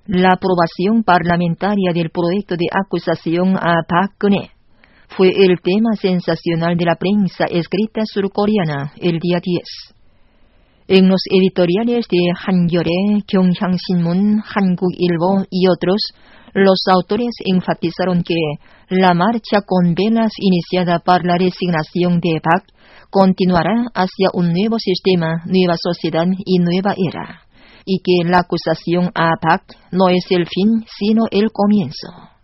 La aprobación parlamentaria del proyecto de acusación a Park Geun-hye fue el tema sensacional de la prensa escrita surcoreana el día 10. En los editoriales de Hankyoreh, Gyeonghang-Shinmun, Hankuk-Ilbo y otros, los autores enfatizaron que la marcha con velas iniciada para la resignación de Park continuará hacia un nuevo sistema, nueva sociedad y nueva era, y que la acusación a Park no es el fin, sino el comienzo.